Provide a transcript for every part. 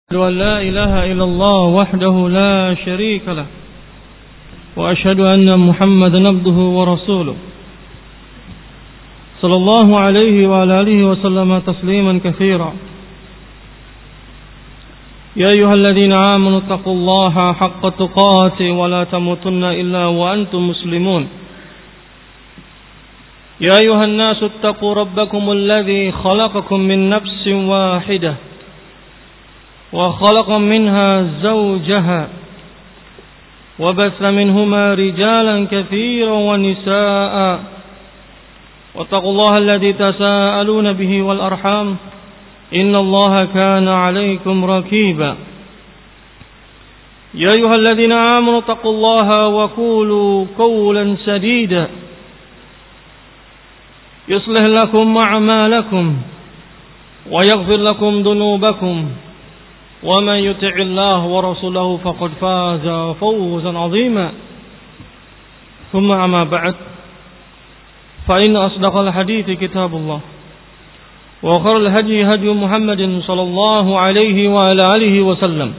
أشهد أن لا إله إلا الله وحده لا شريك له وأشهد أن محمدا عبده ورسوله صلى الله عليه وعلى آله وسلم تسليما كثيرا. يا أيها الذين آمنوا اتقوا الله حق تقاته ولا تموتن إلا وأنتم مسلمون. يا أيها الناس اتقوا ربكم الذي خلقكم من نفس واحدة وخلق منها زوجها وبث منهما رجالا كثيرا ونساء واتقوا الله الذي تساءلون به والأرحام إن الله كان عليكم رقيبا. يا أيها الذين آمنوا اتقوا الله وقولوا قولا سديدا يصلح لكم أعمالكم ويغفر لكم ذنوبكم ومن يطع الله ورسوله فقد فاز فوزا عظيما. ثم أما بعد فإن أصدق الحديث كتاب الله وخير الهدي هدي محمد صلى الله عليه وعلى آله وسلم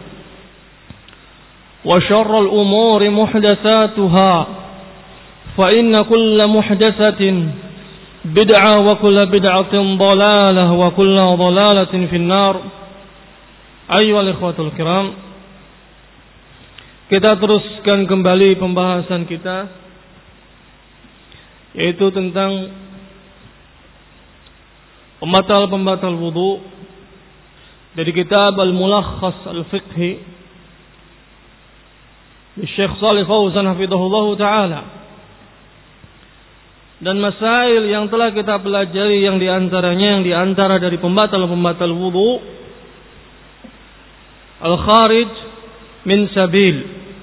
وشر الأمور محدثاتها فإن كل محدثة بدعة وكل بدعة ضلالة وكل ضلالة في النار. Ayyuhal ikhwatul kiram, kita teruskan kembali pembahasan kita, yaitu tentang pembatal wudu dari kitab Al-Mulakhas Al-Fiqhi Syekh Shalih Fauzan hafizahullah ta'ala. Dan masail yang telah kita pelajari yang diantara dari pembatal wudu al-kharij min sabil,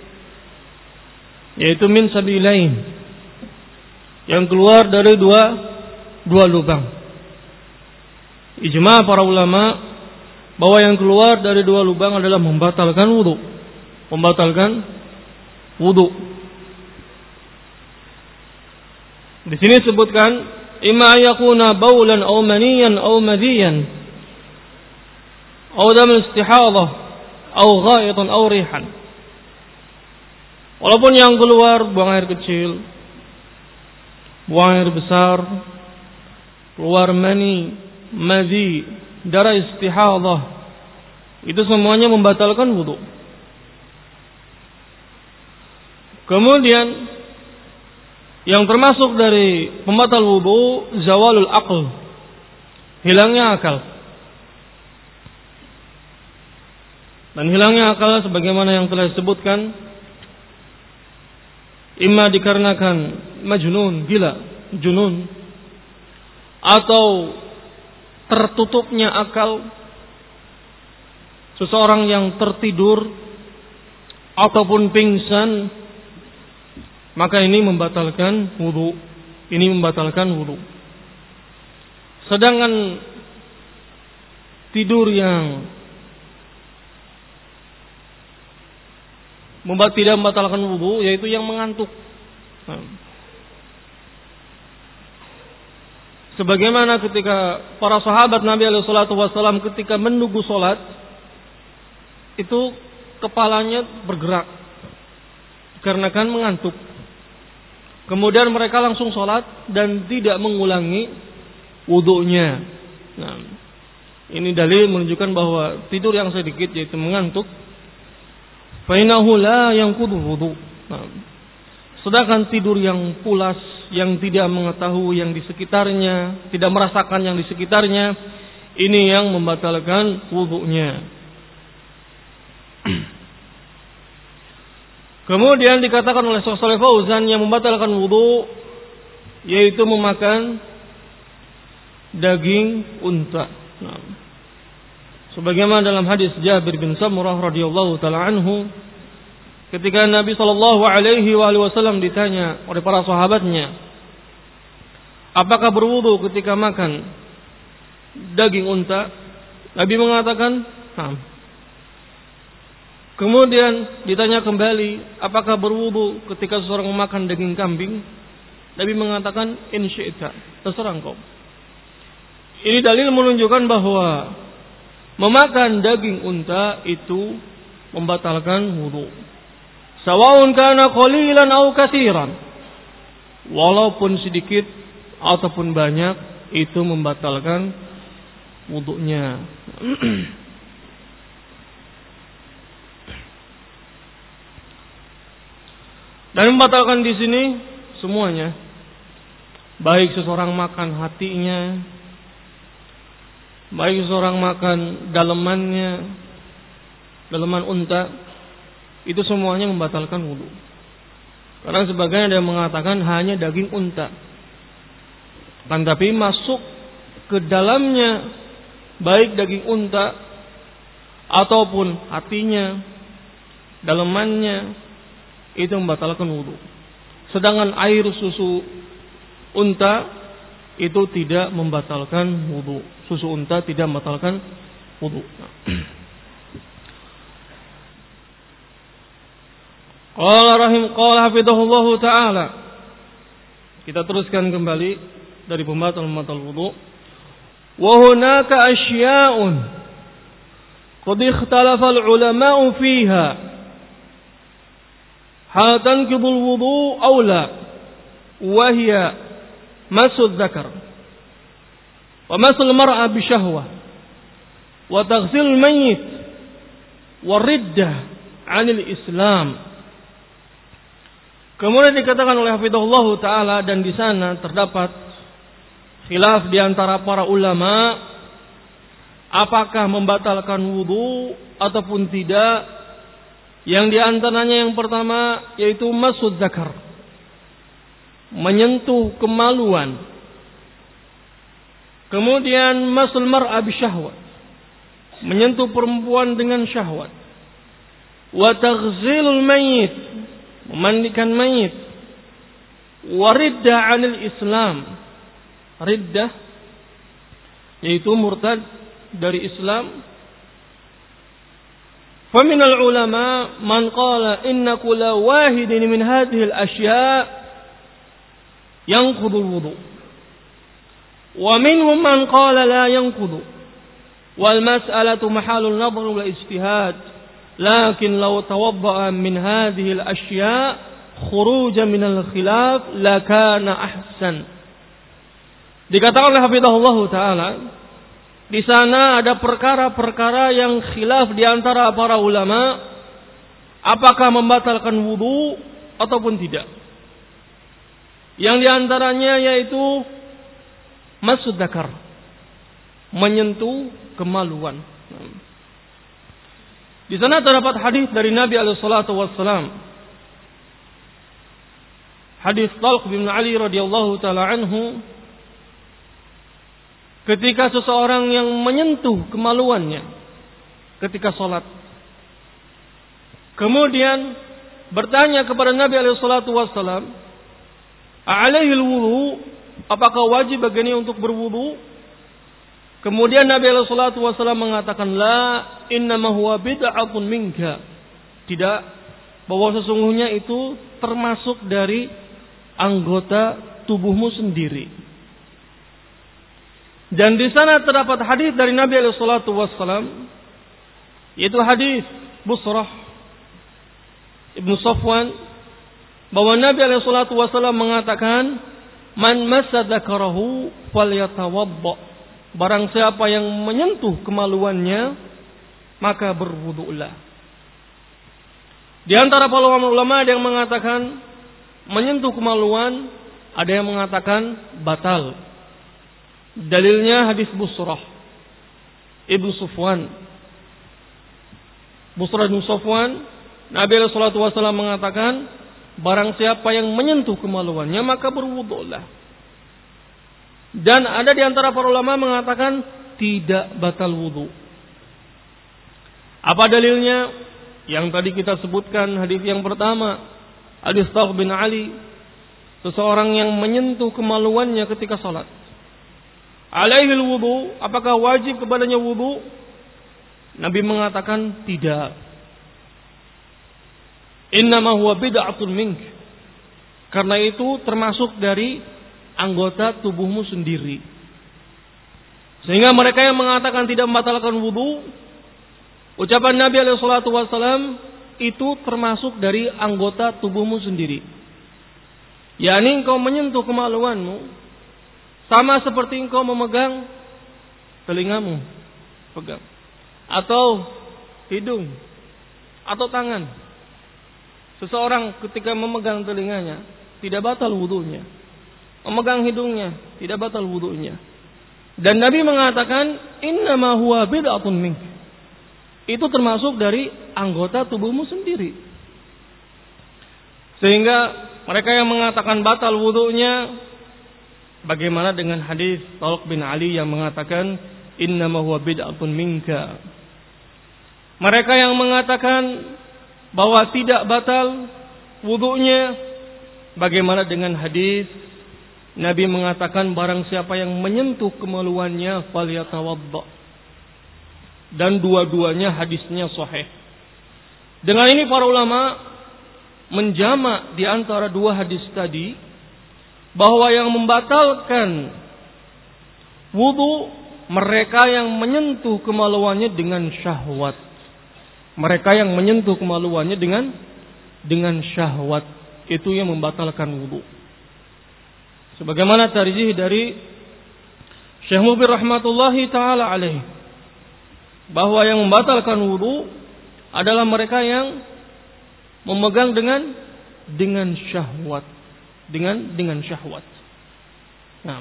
yaitu min sabilain, yang keluar dari dua lubang. Ijma' para ulama bahwa yang keluar dari dua lubang adalah membatalkan wudu. Di sini disebutkan imma yakuna baulan aw maniyan aw madiyan aw dam istihadah aw ghaitan aw rihan. Walaupun yang keluar buang air kecil, buang air besar, keluar mani, madhi, darah istihadah, itu semuanya membatalkan wudu. Kemudian yang termasuk dari pembatal wudu zawalul aql, hilangnya akal. Dan hilangnya akal sebagaimana yang telah disebutkan, imma dikarenakan majnun, gila, junun, atau tertutupnya akal seseorang yang tertidur ataupun pingsan, maka ini membatalkan wudu. Sedangkan tidur yang tidak membatalkan wudu, yaitu yang mengantuk. Sebagaimana ketika para sahabat Nabi SAW ketika menunggu solat, itu kepalanya bergerak karena kan mengantuk. Kemudian mereka langsung solat dan tidak mengulangi wudunya. Nah, ini dalil menunjukkan bahwa tidur yang sedikit, yaitu mengantuk, fainahu la yanqudu wudu. Sedangkan tidur yang pulas, yang tidak mengetahui yang di sekitarnya, tidak merasakan yang di sekitarnya, ini yang membatalkan wudunya. Kemudian dikatakan oleh Syekh Shalih Fauzan yang membatalkan wudu yaitu memakan daging unta. Sebagaimana dalam hadis Jabir bin Samurah radhiyallahu taala anhu, ketika Nabi sallallahu alaihi wasallam ditanya oleh para sahabatnya, apakah berwudu ketika makan daging unta? Nabi mengatakan, "Nah." Kemudian ditanya kembali, apakah berwudu ketika seseorang memakan daging kambing? Nabi mengatakan, "In syi'ta," terserah engkau. Ini dalil menunjukkan bahwa memakan daging unta itu membatalkan wudu. Sawa'un kana qalilan aw katsiran. Walaupun sedikit ataupun banyak itu membatalkan wudunya. Dan membatalkan di sini semuanya. Baik seseorang makan hatinya, baik seseorang makan dalemannya, daleman unta, itu semuanya membatalkan wudu. Karena sebagian ada yang mengatakan hanya daging unta. Kan tapi masuk ke dalamnya baik daging unta ataupun hatinya, dalemannya, itu membatalkan wudu. Sedangkan air susu unta itu tidak membatalkan wudu. Susu unta tidak membatalkan wudu. Qala hafidhahullahu ta'ala. Kita teruskan kembali dari pembatal wudu. Wa hunaka asya'un qad ikhtalafa al-ulama'u fiha. Hal tanqidul wudu aw la? Wa hiya masud dzakar. Wa masul mar'a bi syahwah. Wa taghsil mayyit. Wa riddah 'anil Islam. Kemudian dikatakan oleh hafizahullah taala, dan di sana terdapat khilaf di antara para ulama apakah membatalkan wudu ataupun tidak. Yang di antaranya yang pertama yaitu masud zakar, menyentuh kemaluan. Kemudian masul mar'a bi syahwat, menyentuh perempuan dengan syahwat. Wa taghzilul mayyit, memandikan mayit. Wa riddah 'anil Islam, riddah yaitu murtad dari Islam. فمن العلماء من قال إن كل واحد من هذه الأشياء ينقض الوضوء ومنهم من قال لا ينقض والمسألة محل النظر والاجتهاد لكن لو توضأ من هذه الأشياء خروجا من الخلاف لكان أحسن. Dikatakan oleh hafizahullah taala, di sana ada perkara-perkara yang khilaf di antara para ulama apakah membatalkan wudu ataupun tidak. Yang di antaranya yaitu masud dzakar, menyentuh kemaluan. Di sana terdapat hadis dari Nabi alaihi salatu wassalam. Hadis Talq bin Ali radhiyallahu taala anhu, ketika seseorang yang menyentuh kemaluannya ketika sholat, kemudian bertanya kepada Nabi SAW, "Alaihil wudu?" Apakah wajib baginya untuk berwudu? Kemudian Nabi SAW mengatakan, "La, innama huwa bid'atun minka." Tidak, bahwa sesungguhnya itu termasuk dari anggota tubuhmu sendiri. Dan di sana terdapat hadis dari Nabi SAW, yaitu hadis Busrah Ibnu Safwan, bahwa Nabi SAW mengatakan, "Man massa dzakarahu falyatawadda." Barang siapa yang menyentuh kemaluannya, maka berwudulah. Di antara para ulama ada yang mengatakan menyentuh kemaluan, ada yang mengatakan batal. Dalilnya hadis Busrah Ibnu Safwan. Busrah Ibnu Safwan, Nabi SAW mengatakan, barang siapa yang menyentuh kemaluannya maka berwudulah. Dan ada di antara para ulama mengatakan tidak batal wudu. Apa dalilnya? Yang tadi kita sebutkan hadis yang pertama, hadis Talq bin Ali, seseorang yang menyentuh kemaluannya ketika salat. Alaihil wudu, apakah wajib kepadanya wudu? Nabi mengatakan tidak. Innama huwa bid'atun mink. Karena itu termasuk dari anggota tubuhmu sendiri. Sehingga mereka yang mengatakan tidak membatalkan wudu, ucapan Nabi SAW itu termasuk dari anggota tubuhmu sendiri. yakni engkau menyentuh kemaluanmu sama seperti engkau memegang telingamu, pegang, atau hidung, atau tangan. Seseorang ketika memegang telinganya tidak batal wudunya, memegang hidungnya tidak batal wudunya. Dan Nabi mengatakan innama huwa bid'atun mink. Itu termasuk dari anggota tubuhmu sendiri. Sehingga mereka yang mengatakan batal wudunya, bagaimana dengan hadis Talq bin Ali yang mengatakan innama huwa bid'atun minka. Mereka yang mengatakan bahwa tidak batal wudunya, bagaimana dengan hadis Nabi mengatakan barang siapa yang menyentuh kemaluannya falyatawadda. Dan dua-duanya hadisnya sahih. Dengan ini para ulama menjamak di antara dua hadis tadi bahwa yang membatalkan wudu mereka yang menyentuh kemaluannya dengan syahwat. Mereka yang menyentuh kemaluannya dengan syahwat, itu yang membatalkan wudu. Sebagaimana tarjih dari Syekh Mubir rahmatullahi taala alaih, bahwa yang membatalkan wudu adalah mereka yang memegang dengan syahwat, dengan syahwat. Nah,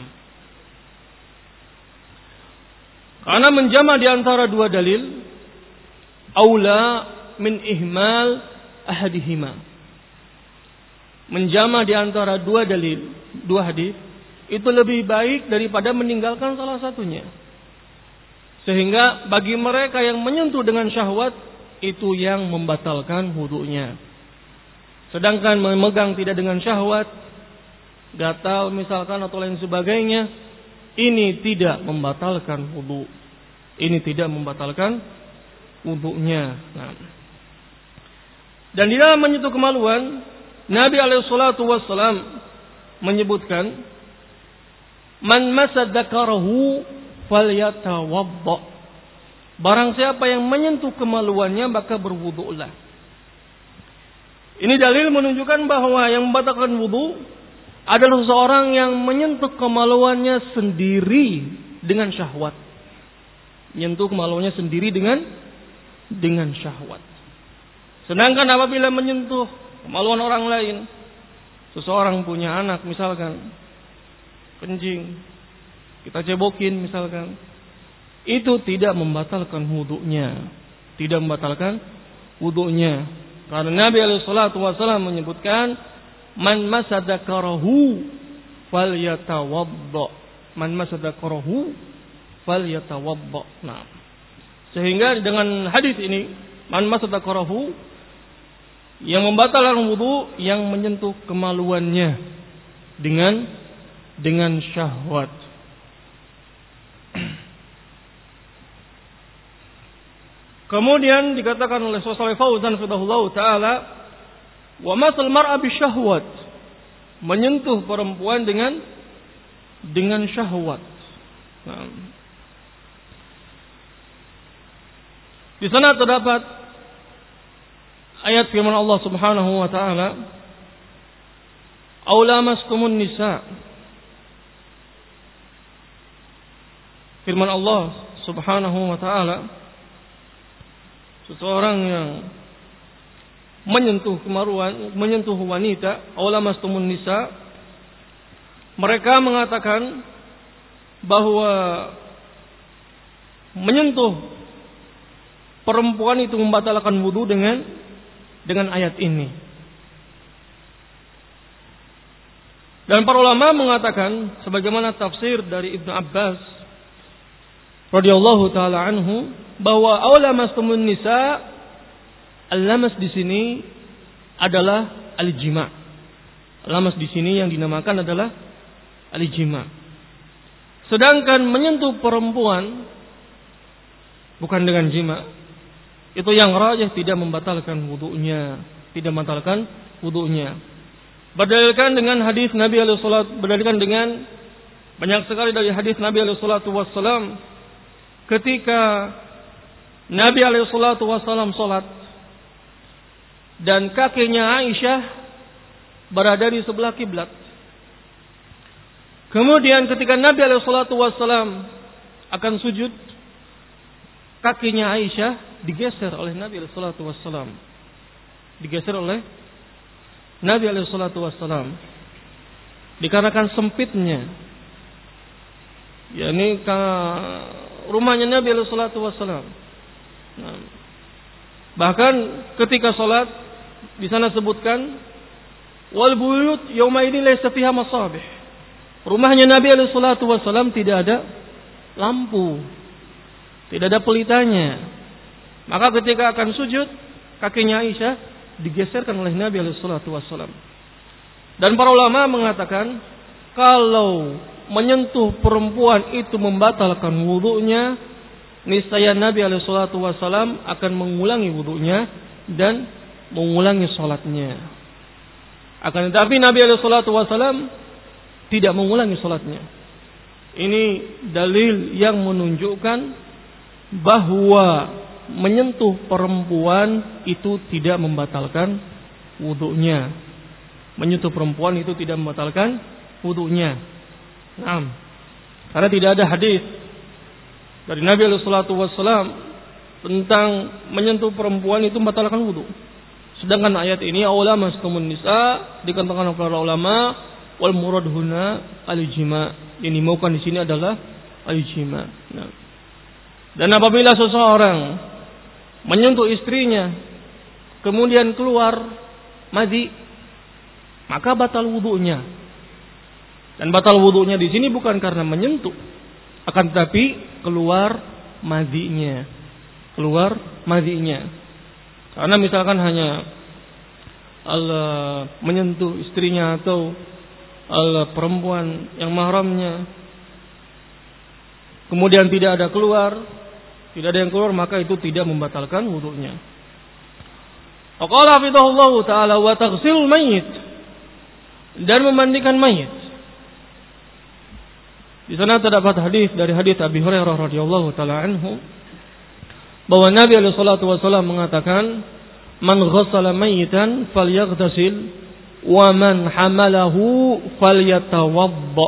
karena menjama di antara dua dalil aula min ihmal ahadihima. Menjama di antara dua dalil, dua hadis itu lebih baik daripada meninggalkan salah satunya. Sehingga bagi mereka yang menyentuh dengan syahwat itu yang membatalkan wudunya. Sedangkan memegang tidak dengan syahwat, gatal misalkan atau lain sebagainya, ini tidak membatalkan wudu. Ini tidak membatalkan wudunya. Nah. Dan di dalam menyentuh kemaluan, Nabi SAW menyebutkan, man masa dzakarahu falyatawadda. Barang siapa yang menyentuh kemaluannya maka berwudulah. Ini dalil menunjukkan bahwa yang membatalkan wudu adalah seseorang yang menyentuh kemaluannya sendiri dengan syahwat. Menyentuh kemaluannya sendiri dengan syahwat. Sedangkan apabila menyentuh kemaluan orang lain, seseorang punya anak misalkan kencing, kita cebokin misalkan, itu tidak membatalkan wudunya, tidak membatalkan wudunya. Karena Nabi SAW menyebutkan man masadakarahu falyatawadda, man masadakarahu falyatawadda. Nah, sehingga dengan hadis ini man masadakarahu, yang membatalkan wudu yang menyentuh kemaluannya dengan syahwat. Kemudian dikatakan oleh Syaikh Fauzan hafizahullah taala, wa masal mar'a bisyahwat, menyentuh perempuan dengan syahwat. Nah, di sana terdapat ayat firman Allah Subhanahu wa taala, "Aw lamastumun nisa." Firman Allah Subhanahu wa taala, seseorang yang menyentuh wanita, aw lamastumun nisa, mereka mengatakan bahwa menyentuh perempuan itu membatalkan wudu dengan ayat ini. Dan para ulama mengatakan sebagaimana tafsir dari Ibnu Abbas radhiyallahu taala anhu, bahwa aula mastumun nisa, al-lamas di sini adalah al-jima'. Lamas di sini yang dinamakan adalah al-jima'. Sedangkan menyentuh perempuan bukan dengan jima', itu yang rajih tidak membatalkan wudunya, tidak membatalkan wudunya. Berdalilkan dengan hadis Nabi alaihi salatu, berdalilkan dengan banyak sekali dari hadis Nabi alaihi salatu wassalam ketika Nabi SAW sholat dan kakinya Aisyah berada di sebelah kiblat. Kemudian ketika Nabi SAW akan sujud, kakinya Aisyah digeser oleh Nabi SAW. Digeser oleh Nabi SAW. Dikarenakan sempitnya, yakni rumahnya Nabi SAW. Nah, bahkan ketika sholat di sana sebutkan wal buyut yauma idin laysa fiha masabih. Rumahnya Nabi SAW tidak ada lampu, tidak ada pelitanya. Maka ketika akan sujud, kakinya Aisyah digeserkan oleh Nabi SAW. Dan para ulama mengatakan kalau menyentuh perempuan itu membatalkan wudunya, niscaya Nabi SAW akan mengulangi wudunya dan mengulangi sholatnya. Akan tetapi Nabi SAW tidak mengulangi sholatnya. Ini dalil yang menunjukkan bahwa menyentuh perempuan itu tidak membatalkan wudunya. Menyentuh perempuan itu tidak membatalkan wudunya. Nah, karena tidak ada hadis dari Nabi SAW tentang menyentuh perempuan itu membatalkan wudu. Sedangkan ayat ini ulama mastumun nisa dikatakan oleh para ulama wal murad huna al-jima. Yang dimaukan di sini adalah al-jima. Nah. Dan apabila seseorang menyentuh istrinya kemudian keluar madhi, maka batal wudunya. Dan batal wudunya di sini bukan karena menyentuh, akan tetapi keluar madhinya. Keluar madhinya. Karena misalkan hanya menyentuh istrinya atau perempuan yang mahramnya, kemudian tidak ada yang keluar, maka itu tidak membatalkan wudunya. Qala hafizahullahu taala wa taghsilul mayyit, dan memandikan mayit. Di sana terdapat hadis dari hadis Abi Hurairah radhiyallahu taala anhu bahwa Nabi sallallahu alaihi wasallam mengatakan, "Man ghassala mayyitan falyaghtasil wa man hamalahu falyatawadda."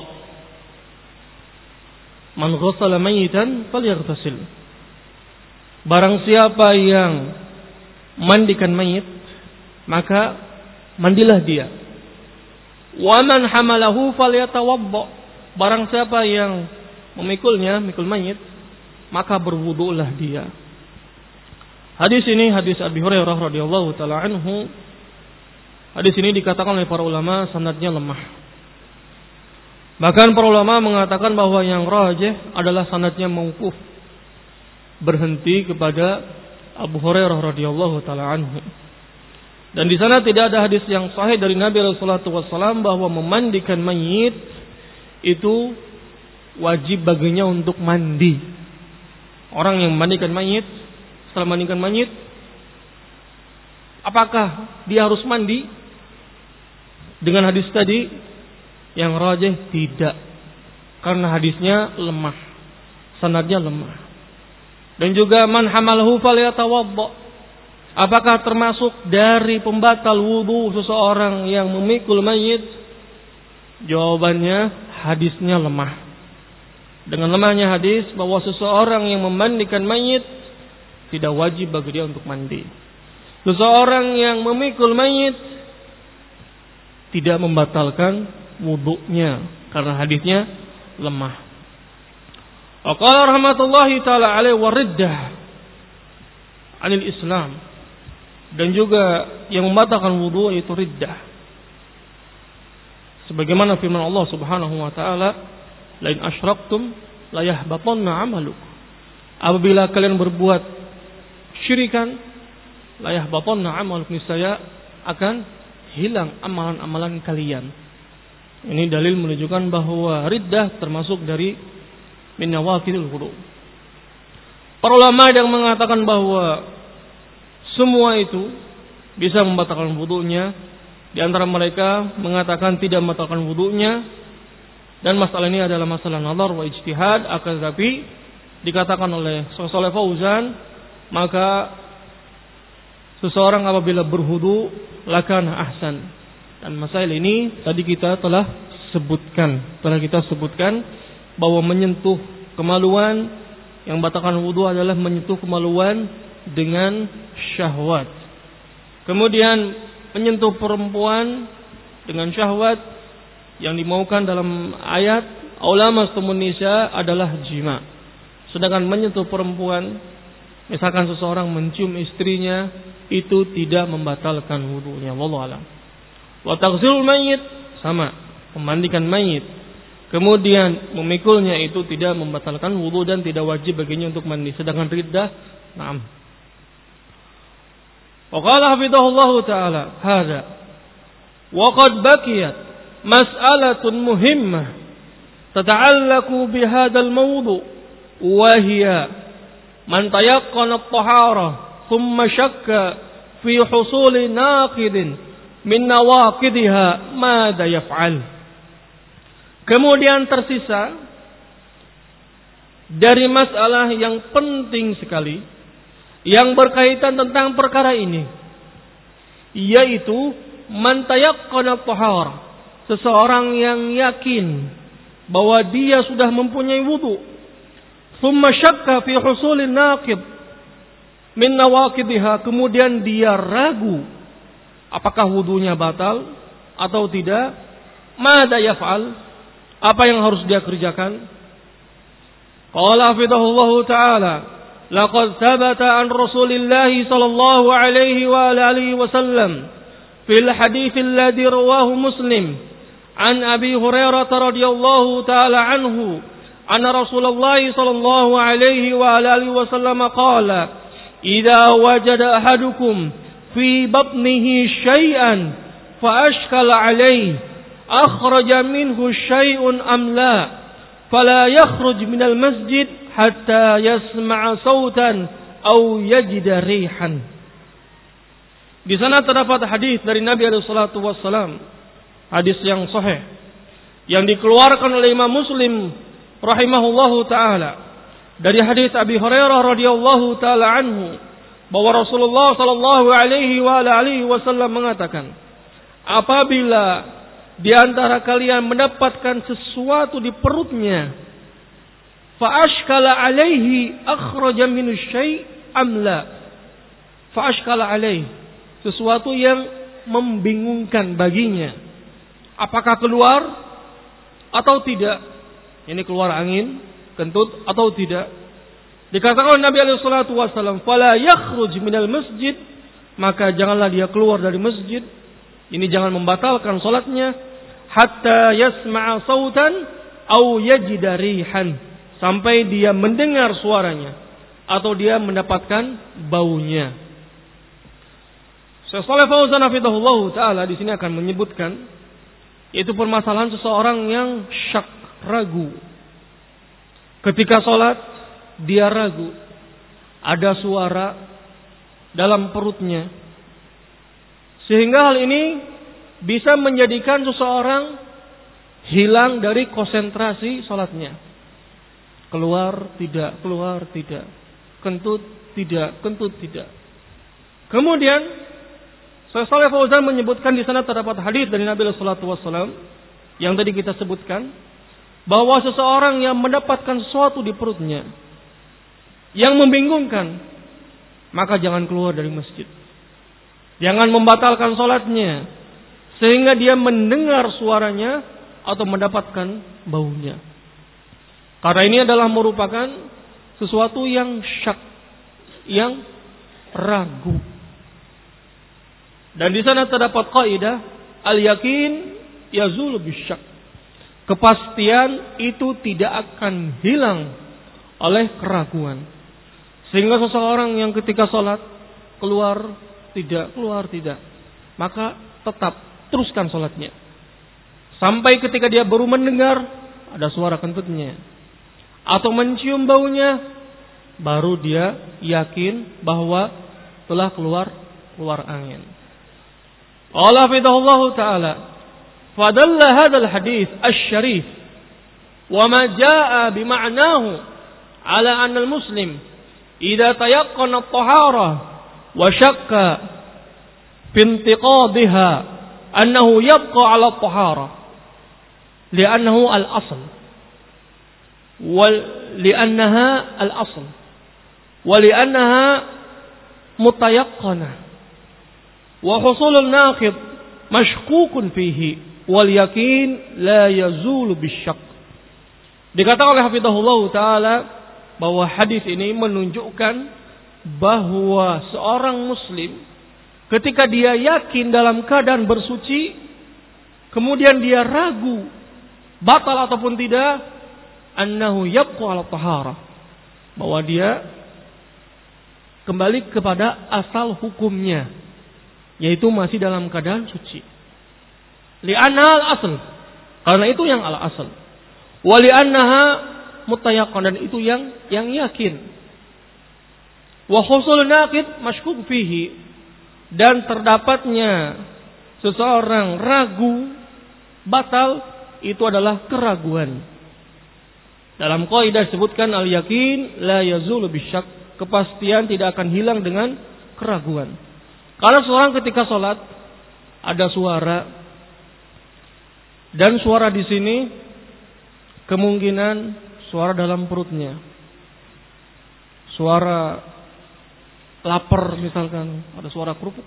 Man ghassala mayyitan falyaghtasil. Barang siapa yang mandikan mayit, maka mandilah dia. Wa man hamalahu falyatawadda. Barang siapa yang mikul mayit, maka berwudulah dia. Hadis ini hadis Abi Hurairah radhiyallahu taala anhu. Hadis ini dikatakan oleh para ulama sanadnya lemah. Bahkan para ulama mengatakan bahwa yang rajih adalah sanadnya mauquf, berhenti kepada Abu Hurairah radhiyallahu taala anhu. Dan di sana tidak ada hadis yang sahih dari Nabi sallallahu alaihi wasallam bahwa memandikan mayit itu wajib baginya untuk mandi. Orang yang memandikan mayit, setelah mandikan mayit, apakah dia harus mandi? Dengan hadis tadi yang rajih tidak, karena hadisnya lemah, sanadnya lemah. Dan juga man hamalahu falyatawadda, apakah termasuk dari pembatal wudu seseorang yang memikul mayit? Jawabannya hadisnya lemah. Dengan lemahnya hadis bahwa seseorang yang memandikan mayit tidak wajib bagi dia untuk mandi. Seseorang yang memikul mayit tidak membatalkan wudunya karena hadisnya lemah. Qala rahmatullahi taala alaihi wa riddah anil Islam, dan juga yang membatalkan wudu itu riddah. Sebagaimana firman Allah Subhanahu wa taala, "Lain asyraktum la yahbatanna 'amaluk." Apabila kalian berbuat syirikan, la yahbatanna 'amaluk, niscaya akan hilang amalan-amalan kalian. Ini dalil menunjukkan bahwa riddah termasuk dari min nawaqidil wudu. Para ulama yang mengatakan bahwa semua itu bisa membatalkan wudunya. Di antara mereka mengatakan tidak membatalkan wudunya, dan masalah ini adalah masalah nazar wa ijtihad. Akan tetapi dikatakan oleh Syekh Shalih Fauzan, maka seseorang apabila berwudu lakana ahsan. Dan masalah ini tadi kita telah sebutkan bahwa menyentuh kemaluan yang batalkan wudu adalah menyentuh kemaluan dengan syahwat. Kemudian menyentuh perempuan dengan syahwat yang dimaukan dalam ayat ulama Indonesia adalah jima. Sedangkan menyentuh perempuan, misalkan seseorang mencium istrinya, itu tidak membatalkan wudunya. Wallahu a'lam. Wa taghsilul mayyit, sama, memandikan mayit. Kemudian memikulnya itu tidak membatalkan wudu dan tidak wajib baginya untuk mandi. Sedangkan riddah, na'am. Wa qala hafidhahullahu ta'ala, hadza wa qad baqiyat mas'alatun muhimmah tata'allaqu bihadzal mawdu' wa hiya man tayaqqana at-tahara thumma shakka fi husuli naqidin min nawaqidha madza yaf'al. Kemudian tersisa dari masalah yang penting sekali yang berkaitan tentang perkara ini, yaitu man tayaqqana at-tahara, seseorang yang yakin bahwa dia sudah mempunyai wudu, thumma syakka fi husulin naqid min nawaqidha, kemudian dia ragu apakah wudunya batal atau tidak, madza yaf'al, apa yang harus dia kerjakan? Qala hafidhahullahu ta'ala, laqad thabata an Rasulillah sallallahu alaihi wa alihi wasallam fil hadits alladhi rawahu Muslim an Abi Hurairah radhiyallahu ta'ala anhu anna Rasulullah sallallahu alaihi wa alihi wasallam qala idza wajada ahadukum fi batnihi syai'an fa ashkala alaihi akhraja minhu syai'un am la fala yakhruj minal masjid hatta yasma'a sautan aw yajida rihan. Di sana terdapat hadis dari Nabi alaihi salatu wassalam, hadis yang sahih yang dikeluarkan oleh Imam Muslim rahimahullahu taala dari hadis Abi Hurairah radhiyallahu taala anhu bahwa Rasulullah sallallahu alaihi wa alihi wasallam mengatakan, apabila di antara kalian mendapatkan sesuatu di perutnya, fa ashkala alaihi akhraja minhu syai' am la, fa ashkala alaihi, sesuatu yang membingungkan baginya, apakah keluar atau tidak, ini keluar angin kentut atau tidak. Dikatakan oleh Nabi alaihi salatu wasallam, fala yakhruj minal masjid, maka janganlah dia keluar dari masjid. Ini jangan membatalkan salatnya, hatta yasma'a sautan au yajida rihan, sampai dia mendengar suaranya atau dia mendapatkan baunya. Syekh Shalih Fauzan hafizahullahu taala di sini akan menyebutkan yaitu permasalahan seseorang yang syak, ragu. Ketika salat dia ragu, ada suara dalam perutnya, sehingga hal ini bisa menjadikan seseorang hilang dari konsentrasi salatnya. Keluar tidak, kentut tidak. Kemudian Syekh Shalih Fauzan menyebutkan di sana terdapat hadis dari Nabi sallallahu alaihi wasallam yang tadi kita sebutkan, bahwa seseorang yang mendapatkan sesuatu di perutnya yang membingungkan, maka jangan keluar dari masjid. Jangan membatalkan salatnya sehingga dia mendengar suaranya atau mendapatkan baunya. Karena ini adalah merupakan sesuatu yang syak, yang ragu. Dan di sana terdapat kaidah al-yakin yazulu bisyak. Kepastian itu tidak akan hilang oleh keraguan. Sehingga seseorang yang ketika sholat keluar tidak, maka tetap teruskan sholatnya sampai ketika dia baru mendengar ada suara kentutnya atau mencium baunya, baru dia yakin bahwa telah keluar angin. Allah fidahullahu ta'ala fadalla hadzal hadits asy-syarif wa ma jaa bima'nahu ala anna al-muslim idza tayaqqana at-tahara wa shakka fi intiqadha annahu yabqa ala at-tahara li'annahu al-asl wa li'annaha al-asl wa li'annaha mutayaqqana wa husul an-naqid mashkukun fihi wal yakin la yazulu bisyak. Dikatakan oleh hafizahullah taala bahwa hadis ini menunjukkan bahwa seorang muslim ketika dia yakin dalam keadaan bersuci, kemudian dia ragu batal ataupun tidak, annahu yabqa ala tahara, bahwa dia kembali kepada asal hukumnya, yaitu masih dalam keadaan suci. Li'anna al-asl, karena itu yang al-asl. Wa li'annaha mutayaqqan, dan itu yang yakin. Wa husul naqid mashkuk fihi, dan terdapatnya seseorang ragu batal, itu adalah keraguan. Dalam kaidah disebutkan al-yakin la yazulu bisyak, kepastian tidak akan hilang dengan keraguan. Kalau seorang ketika sholat ada suara, dan suara di sini kemungkinan suara dalam perutnya, suara lapar misalkan, ada suara kerupuk.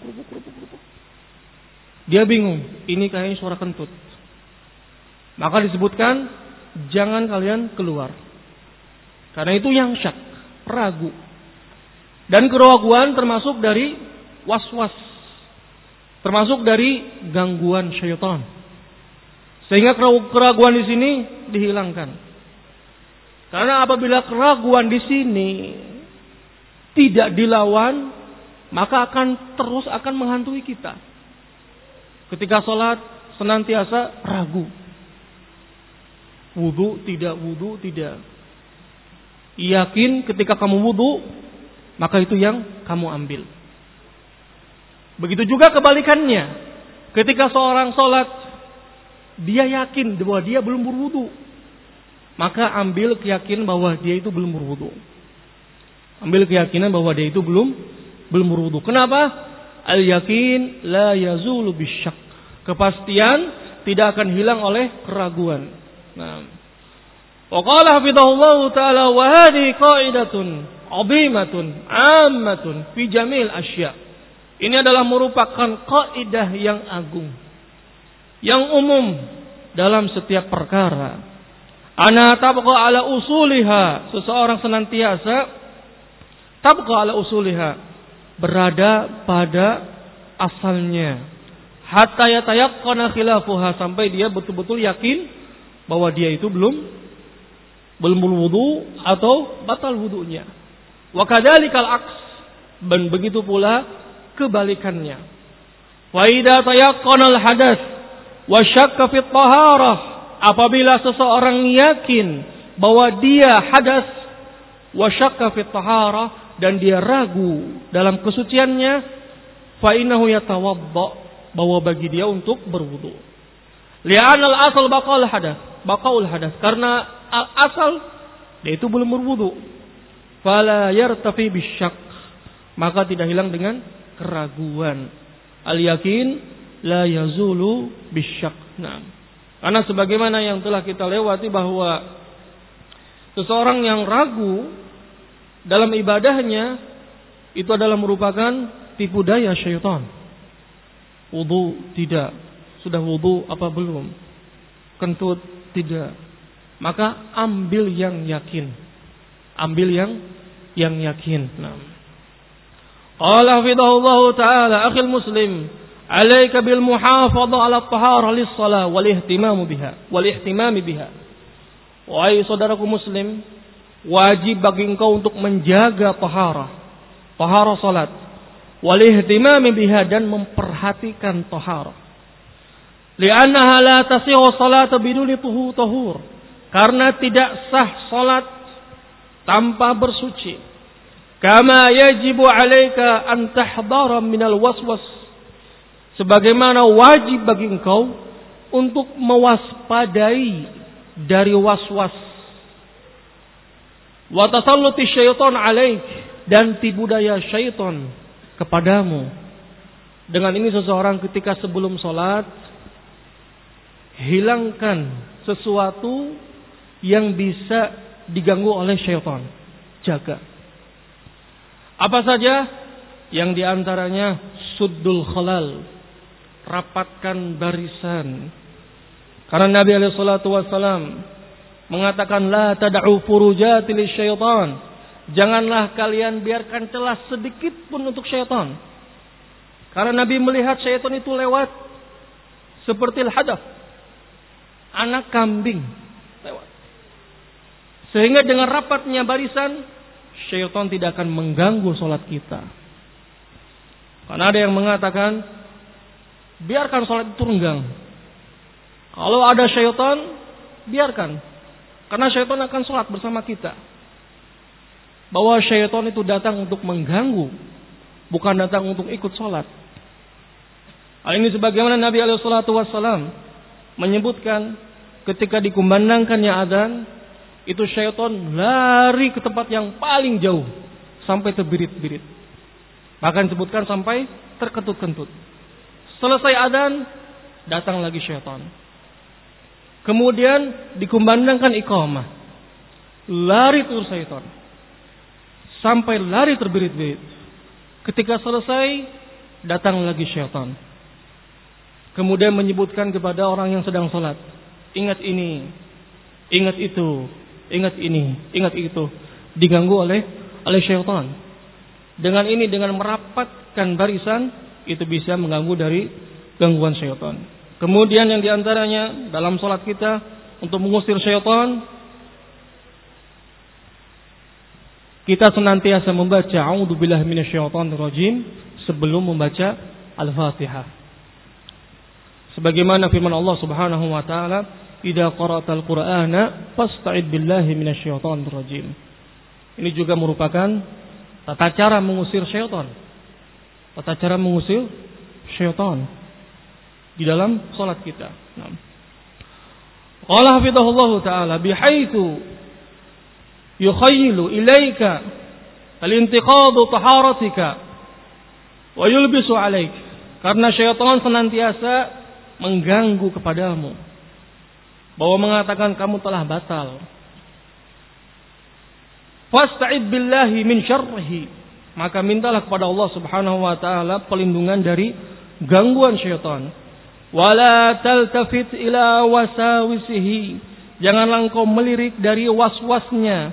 Dia bingung, ini kayaknya suara kentut. Maka disebutkan jangan kalian keluar, karena itu yang syak, ragu. Dan keraguan termasuk dari was-was, termasuk dari gangguan syaitan. Sehingga keraguan di sini dihilangkan. Karena apabila keraguan di sini tidak dilawan, maka akan menghantui kita. Ketika sholat senantiasa ragu. Wudu tidak. Yakin ketika kamu wudu, maka itu yang kamu ambil. Begitu juga kebalikannya. Ketika seorang sholat, dia yakin bahwa dia belum berwudu, maka ambil keyakinan bahwa dia itu belum berwudu. Ambil keyakinan bahwa dia itu belum berwudu. Kenapa? Al-yakin la yazulu bisyak. Kepastian tidak akan hilang oleh keraguan. Nah, wa qala hafizahullah taala wa hadhihi qaidatun 'azimatun 'ammatun fi jamil asya'. Ini adalah merupakan kaidah yang agung, yang umum dalam setiap perkara. Ana tabqa ala usuliha, seseorang senantiasa tabqa ala usuliha, berada pada asalnya. Hatta yatayaqqana khilafuha, sampai dia betul-betul yakin bahwa dia itu belum berwudu atau batal wudunya. Wa kadzalikal aks, dan begitu pula kebalikannya. Wa idza tayaqqana al hadath wa syakka fi taharah, apabila seseorang yakin bahwa dia hadas, wa syakka fi taharah, dan dia ragu dalam kesuciannya, fa innahu yatawadda, bahwa bagi dia untuk berwudu. Li'anna al-asal baqaul hadath, karena al-asal dia itu belum berwudu. Fala yartafi bisyak, maka tidak hilang dengan keraguan. Al-yakin la yazulu bisyak. Nah, karena sebagaimana yang telah kita lewati bahwa seseorang yang ragu dalam ibadahnya itu adalah merupakan tipu daya syaitan. Wudu tidak, sudah wudu apa belum? Kentut tidak. Maka ambil yang yakin. Ambil yang yakin. Nah. Qala hafidhahullah ta'ala, akhil muslim, alaika bil muhafadha ala at-taharah lis-shalah wal ihtimam biha. Wahai saudaraku muslim, wajib bagi engkau untuk menjaga taharah salat, wal ihtimam biha, dan memperhatikan taharah. Li'annaha la tasihhu salatu biduni tuhur, karena tidak sah salat tanpa bersuci. Kama yajibu 'alaika an tahdhara minal waswas, sebagaimana wajib bagi engkau untuk mewaspadai dari waswas. wa tasalluti syaitan 'alaik, dan tipu daya syaitan kepadamu. Dengan ini seseorang ketika sebelum salat hilangkan sesuatu yang bisa diganggu oleh syaitan. Jaga. Apa saja? Yang diantaranya suddul khalal, rapatkan barisan. Karena Nabi SAW mengatakan la tad'u furujati lisyaitan. Janganlah kalian biarkan celah sedikit pun untuk syaitan. Karena Nabi melihat syaitan itu lewat seperti hadaf, anak kambing lewat. Sehingga dengan rapatnya barisan, syaitan tidak akan mengganggu salat kita. Karena ada yang mengatakan biarkan salat itu renggang. Kalau ada syaitan, biarkan. Karena syaitan akan salat bersama kita. Bahwa syaitan itu datang untuk mengganggu, bukan datang untuk ikut salat. Hal ini sebagaimana Nabi SAW menyebutkan ketika dikumandangkannya adzan, itu syaitan lari ke tempat yang paling jauh sampai terbirit-birit. Bahkan disebutkan sampai terkentut-kentut. Selesai adzan, datang lagi syaitan. Kemudian dikumandangkan iqamah, lari terus syaitan sampai lari terbirit-birit. Ketika selesai, datang lagi syaitan. Kemudian menyebutkan kepada orang yang sedang salat, ingat ini, ingat itu, ingat ini, ingat itu. Diganggu oleh syaitan. Dengan ini, dengan merapatkan barisan, itu bisa mengganggu dari gangguan syaitan. Kemudian yang diantaranya dalam salat kita untuk mengusir syaitan, kita senantiasa membaca a'udzubillahi minasyaitonirrajim sebelum membaca Al-Fatihah. Sebagaimana firman Allah Subhanahu wa taala, "Idza qara'tal Qur'ana fasta'id billahi minasyaitonirrajim." Ini juga merupakan tata cara mengusir syaitan. Tata cara mengusir syaitan di dalam salat kita. Nah. Qala hafizahullahu taala bihaitsu yukhayyilu ilaika al-intiqadu taharatika wa yulbisu alaik. Karena syaitan senantiasa mengganggu kepadamu, bahwa mengatakan kamu telah batal. Fasta'id billahi min syarrihi, maka mintalah kepada Allah Subhanahu wa taala pelindungan dari gangguan syaitan. Wala taltafit ila wasawisihi, janganlah engkau melirik dari was-wasnya.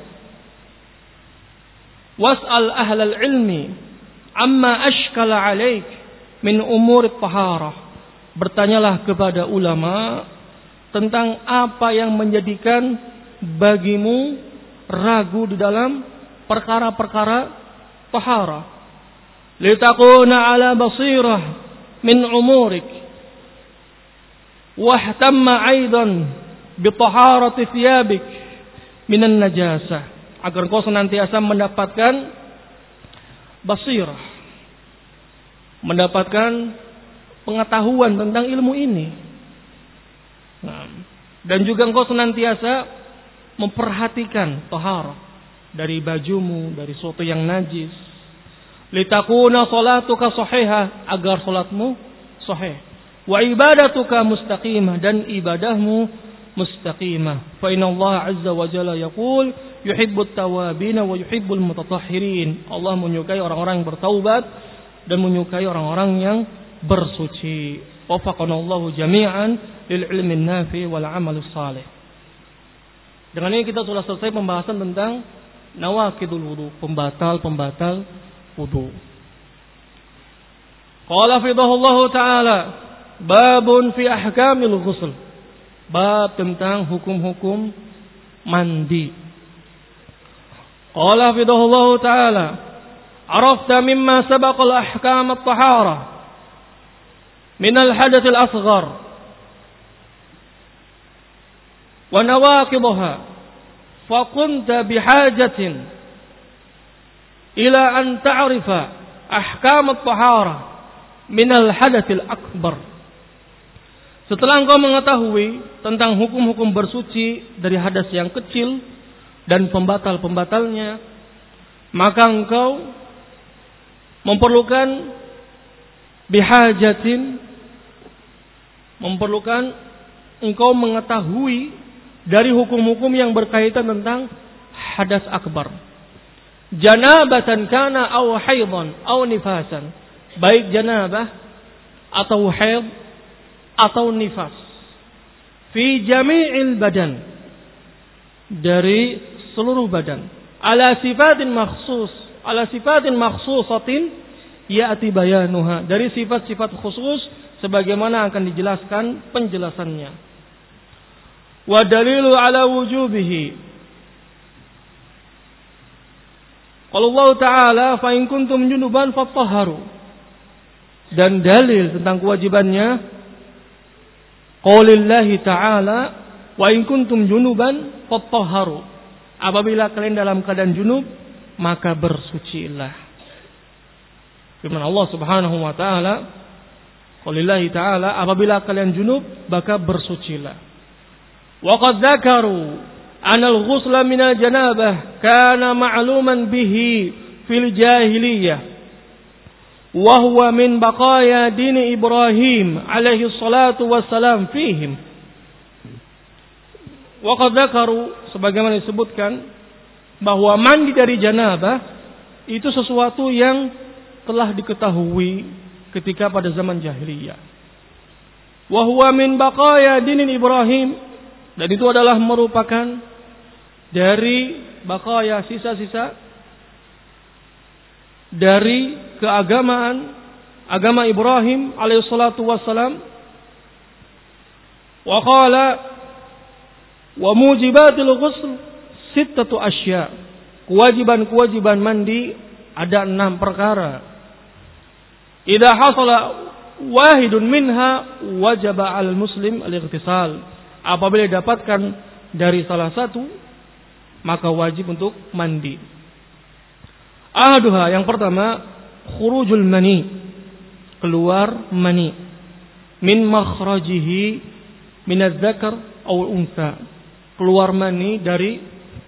Was'al ahlal ilmi amma ashkala alaik min umur taharah. Bertanyalah kepada ulama tentang apa yang menjadikan bagimu ragu di dalam perkara-perkara taharah. Litakuna ala basirah min umurik wahtamma aidan bi taharati thiyabik minan najasah, agar kau senantiasa mendapatkan basirah, mendapatkan pengetahuan tentang ilmu ini. Nah, dan juga engkau senantiasa memperhatikan taharah dari bajumu, dari sesuatu yang najis. Litakuna salatuka sahihah, agar salatmu sahih. Wa ibadatuka mustaqimah, dan ibadahmu mustaqimah. Fa inna Allah azza wa jalla yaqul yuhibbut tawabin wa yuhibbul mutatahhirin. Allah menyukai orang-orang yang bertaubat dan menyukai orang-orang yang bersuci. Wafaqanallahu jami'an lil ilmin nafi wal amalus salih. Dengan ini kita sudah selesai pembahasan tentang nawaqidul wudu, pembatal-pembatal wudu. Qala fidahullahu ta'ala babun fi ahkamil ghusl, bab tentang hukum-hukum mandi. Qala fidahullahu ta'ala arafta mimma sabaqal ahkam at-taharah min al-hadath al-asghar wa nawaqidha fa kunta bihajatin ila an ta'rifa ahkam at-taharah min al-hadath al-akbar. Setelah engkau mengetahui tentang hukum-hukum bersuci dari hadas yang kecil, dan pembatal-pembatalnya, maka engkau memerlukan engkau mengetahui dari hukum-hukum yang berkaitan tentang hadas akbar. Janabatan kana aw haidan aw nifasan. Baik janabah atau haid atau nifas. Fi jami'il badan. Dari seluruh badan. Ala sifatin makhsusatin ya'ti bayanuha. Dari sifat-sifat khusus sebagaimana akan dijelaskan penjelasannya. Wa dalilu ala wujubihi. Qala Allah Ta'ala fa in kuntum junuban fatahharu. Dan dalil tentang kewajibannya qaulillahi ta'ala wa in kuntum junuban fatahharu. Apabila kalian dalam keadaan junub maka bersucilah. Firman Allah Subhanahu wa taala qaulillahi ta'ala apabila kalian junub maka bersucilah. Wa qad dzakaru anal ghusla minal janabah kana ma'luman bihi fil jahiliyah wa huwa min baqaya dini Ibrahim alaihi salatu wassalam fihim. Wa qad dzakaru sebagaimana disebutkan bahwa mandi dari janabah itu sesuatu yang telah diketahui ketika pada zaman jahiliyah. Wa huwa min baqaya dini Ibrahim, dan itu adalah merupakan dari baqaya sisa-sisa dari agama Ibrahim alaihissalatu wassalam. Wa qala wa mujibatil ghusl sittatu asya. Kewajiban mandi ada 6 perkara. Idza hasala wahidun minha wajaba al muslim al-ightisal. Apabila didapatkan dari salah satu maka wajib untuk mandi. Ahaduha, yang pertama khurujul mani, keluar mani, min makhrajihi min adz-dzakar aw unsa, keluar mani dari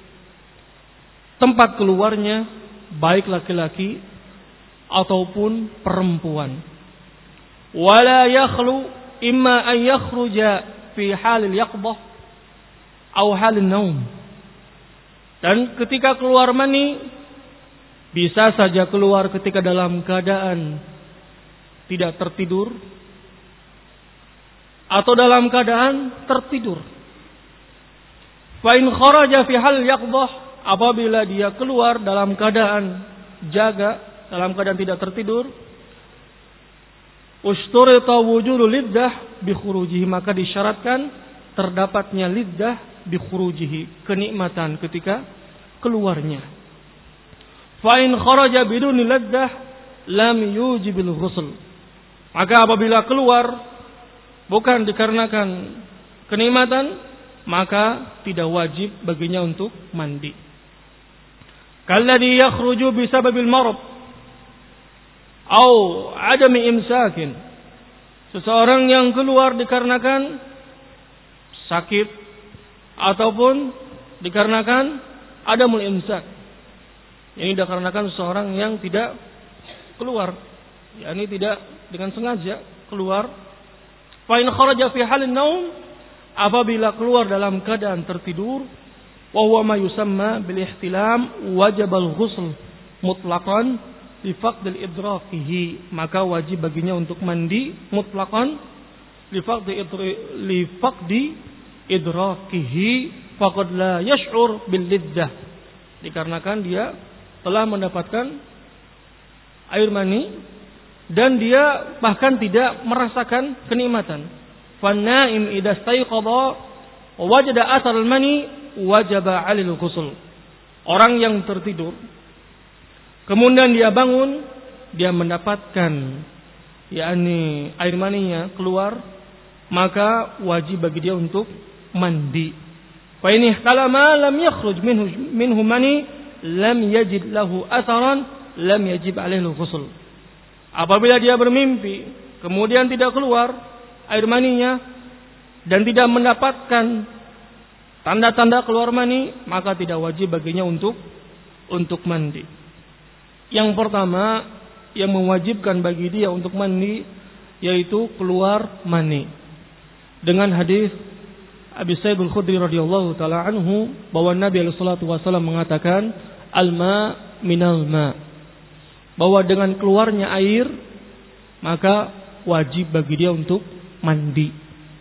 tempat keluarnya baik laki-laki ataupun perempuan. Wala yakhlu imma an yakhruja fi halil yaqdah atau halil naum. Dan ketika keluar mani bisa saja keluar ketika dalam keadaan tidak tertidur atau dalam keadaan tertidur. Fa in kharaja fi halil yaqdah, apabila dia keluar dalam keadaan jaga, dalam keadaan tidak tertidur, usturita wujudu liddah bi khurujihi, maka disyaratkan terdapatnya liddah bi khurujihi, kenikmatan ketika keluarnya. Fa in kharaja biduni liddah lam yujibil ghusl, maka apabila keluar bukan dikarenakan kenikmatan maka tidak wajib baginya untuk mandi. Kalladhi yakhruju bisababil marad atau adami imsakin, seseorang yang keluar dikarenakan sakit ataupun dikarenakan adamul imsak, ini dikarenakan seseorang yang tidak keluar, yakni tidak dengan sengaja keluar. Fa in kharaja fi halin naum, apabila keluar dalam keadaan tertidur, wa huwa ma yusamma bil ihtilam, wajibal ghusl mutlaqan li faqdil idrakihi, maka wajib baginya untuk mandi mutlaqan li faqdi idrakihi faqad la yash'ur bil liddah, dikarenakan dia telah mendapatkan air mani dan dia bahkan tidak merasakan kenikmatan. Fan-na'im idza stayqadha wa wajada athar al-mani wajaba 'alil ghusl. Orang yang tertidur kemudian dia bangun, dia mendapatkan yakni air maninya keluar, maka wajib bagi dia untuk mandi. Fa in ihtalama lam yakhruj minhu mani lam yajid lahu atharan lam yajib 'alaihi ghusl. Apabila dia bermimpi kemudian tidak keluar air maninya dan tidak mendapatkan tanda-tanda keluar mani, maka tidak wajib baginya untuk mandi. Yang pertama yang mewajibkan bagi dia untuk mandi yaitu keluar mani. Dengan hadis Abi Sa'id Al-Khudri radhiyallahu taala anhu bahwa Nabi sallallahu alaihi wasallam mengatakan al-ma minal ma, bahwa dengan keluarnya air maka wajib bagi dia untuk mandi.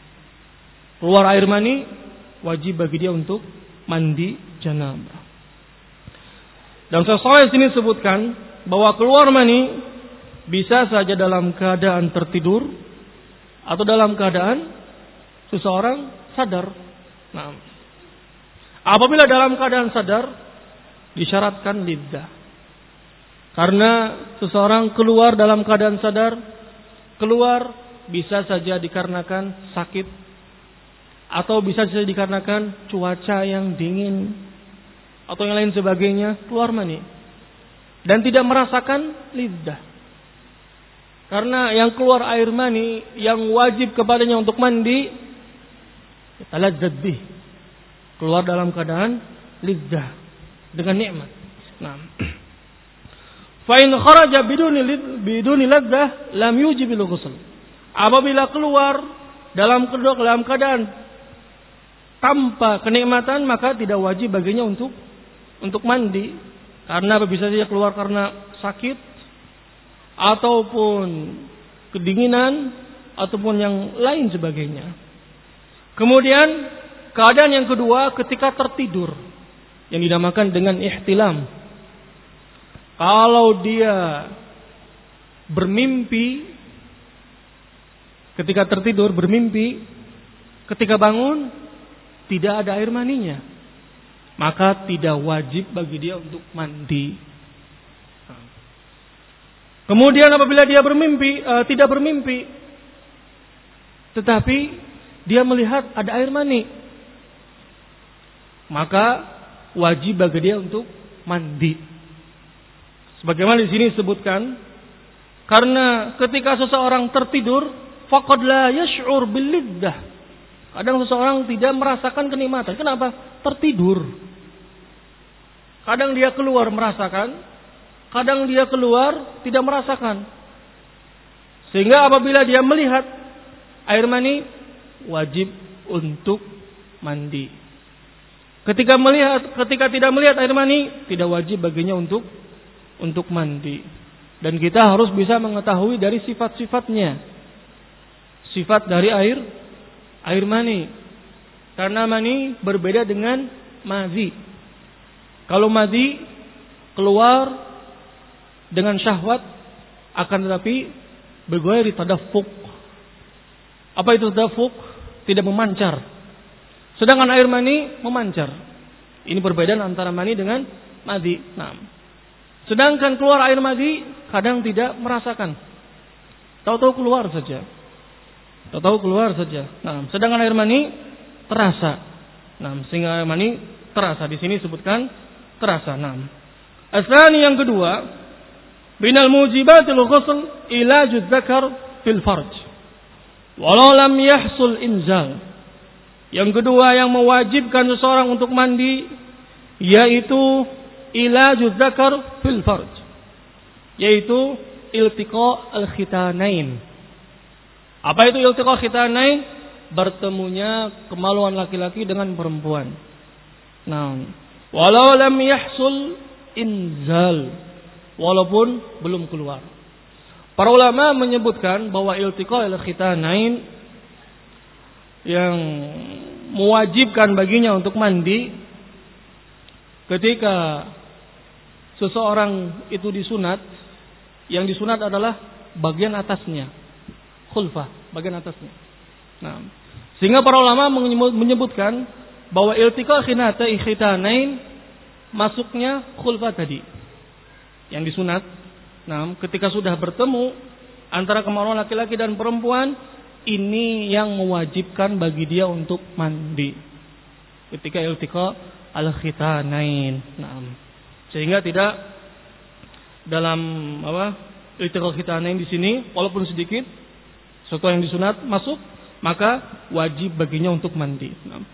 Keluar air mani wajib bagi dia untuk mandi janabah. Dan sesuai sini sebutkan bahwa keluar mani bisa saja dalam keadaan tertidur atau dalam keadaan seseorang sadar. Nah, apabila dalam keadaan sadar disyaratkan lidah. Karena seseorang keluar dalam keadaan sadar, keluar bisa saja dikarenakan sakit atau bisa saja dikarenakan cuaca yang dingin atau yang lain sebagainya, keluar mani dan tidak merasakan lidah. Karena yang keluar air mani yang wajib kepadanya untuk mandi taladzat bih, keluar dalam keadaan lidah dengan nikmat. Nah, fa in kharaja biduni ladzah lam yujibil ghusl. Apabila keluar dalam keadaan tanpa kenikmatan, maka tidak wajib baginya untuk mandi. Karena bisa saja keluar karena sakit ataupun kedinginan ataupun yang lain sebagainya. Kemudian keadaan yang kedua ketika tertidur yang dinamakan dengan ihtilam. Kalau dia bermimpi ketika tertidur, bermimpi ketika bangun tidak ada air maninya, maka tidak wajib bagi dia untuk mandi. Kemudian apabila dia tidak bermimpi, tetapi dia melihat ada air mani, maka wajib bagi dia untuk mandi. Sebagaimana di sini disebutkan, karena ketika seseorang tertidur, faqad la yash'ur bil liddah. Kadang seseorang tidak merasakan kenikmatan. Kenapa? Tertidur. Kadang dia keluar merasakan, kadang dia keluar tidak merasakan. Sehingga apabila dia melihat air mani, wajib untuk mandi. Ketika tidak melihat air mani, tidak wajib baginya untuk mandi. Dan kita harus bisa mengetahui dari sifat-sifatnya. Sifat dari air mani. Karena mani berbeda dengan madhi. Kalau madhi keluar dengan syahwat, akan tetapi bergoyang di tadaffuk. Apa itu tadaffuk? Tidak memancar. Sedangkan air mani memancar. Ini perbedaan antara mani dengan madhi. Nah, sedangkan keluar air madhi kadang tidak merasakan. Tahu-tahu keluar saja. Nah, sedangkan air mani terasa. Nah, sehingga air mani terasa. Di sini disebutkan terasa. Nah, asani yang kedua, binal mujibatil ghusl ilajuz dzakar fil farj. Walau lam yahsul inzal. Yang kedua yang mewajibkan seseorang untuk mandi yaitu ilajuz dzakar fil farj, yaitu iltiqa al-khitanain. Apa itu iltiqa khitanain? Bertemunya kemaluan laki-laki dengan perempuan. Nah, walau lam yahsul inzal, walaupun belum keluar. Para ulama menyebutkan bahwa iltiqa al-khitanain yang mewajibkan baginya untuk mandi ketika seseorang itu disunat. Yang disunat adalah bagian atasnya, khulfah, bagian atasnya. Nah, sehingga para ulama menyebutkan bahwa iltiqa khitanain masuknya khulfah tadi yang disunat. Nah, ketika sudah bertemu antara kemaluan laki-laki dan perempuan, ini yang mewajibkan bagi dia untuk mandi ketika iltiqa al-khitanain. Nah, sehingga tidak dalam iltiqa khitanain di sini walaupun sedikit sesuatu yang disunat masuk, maka wajib baginya untuk mandi. Nah,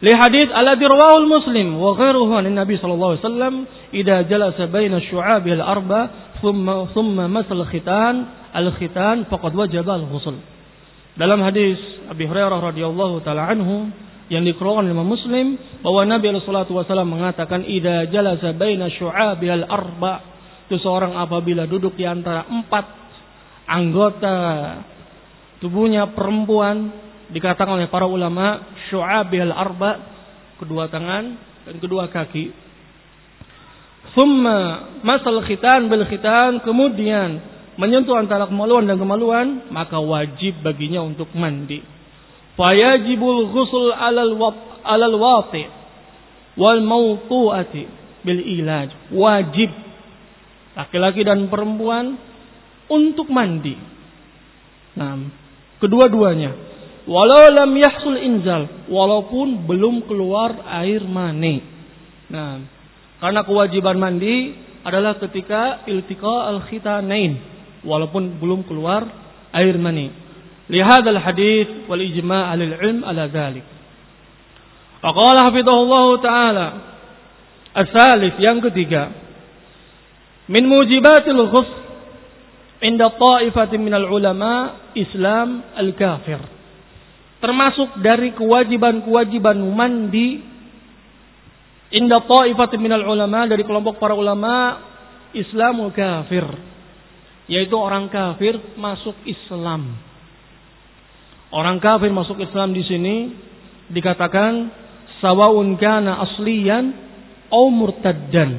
Li hadits alladhi rawahu Muslim wa ghairuhu an Nabi sallallahu alaihi wasallam idza jalasa baina syu'abil arba thumma masal al-khitan faqad wajaba al-ghusl. Dalam hadis Abi Hurairah radhiyallahu taala anhu yang dikeluarkan oleh Muslim bahwa Nabi sallallahu alaihi wasallam mengatakan idza jalasa baina syu'abil arba, itu seorang apabila duduk di antara 4 anggota tubuhnya perempuan, dikatakan oleh para ulama syu'abil arba, kedua tangan dan kedua kaki. Thumma masal khitan bil khitan, kemudian menyentuh antara kemaluan dan kemaluan, maka wajib baginya untuk mandi. Fayajibul ghusl alal wati wal mawtu'ati bil ilaj. Wajib laki-laki dan perempuan untuk mandi. Nah, kedua-duanya. Walau lam yahsul inzal, walaupun belum keluar air mani. Nah, karena kewajiban mandi adalah ketika iltiqa al-khitanain, walaupun belum keluar air mani. Lihadzal hadits wal ijma' ahli ilm ala dzalik. Faqala hafizahullah taala as-salis, yang ketiga, min mujibatil ghusl inda ta'ifatin minal ulama Islam al-kafir. Termasuk dari kewajiban-kewajiban mandi inda ta'ifatin minal ulama, dari kelompok para ulama Islamul kafir, yaitu orang kafir masuk Islam. Orang kafir masuk Islam di sini dikatakan sawaun kana asliyan au murtaddan.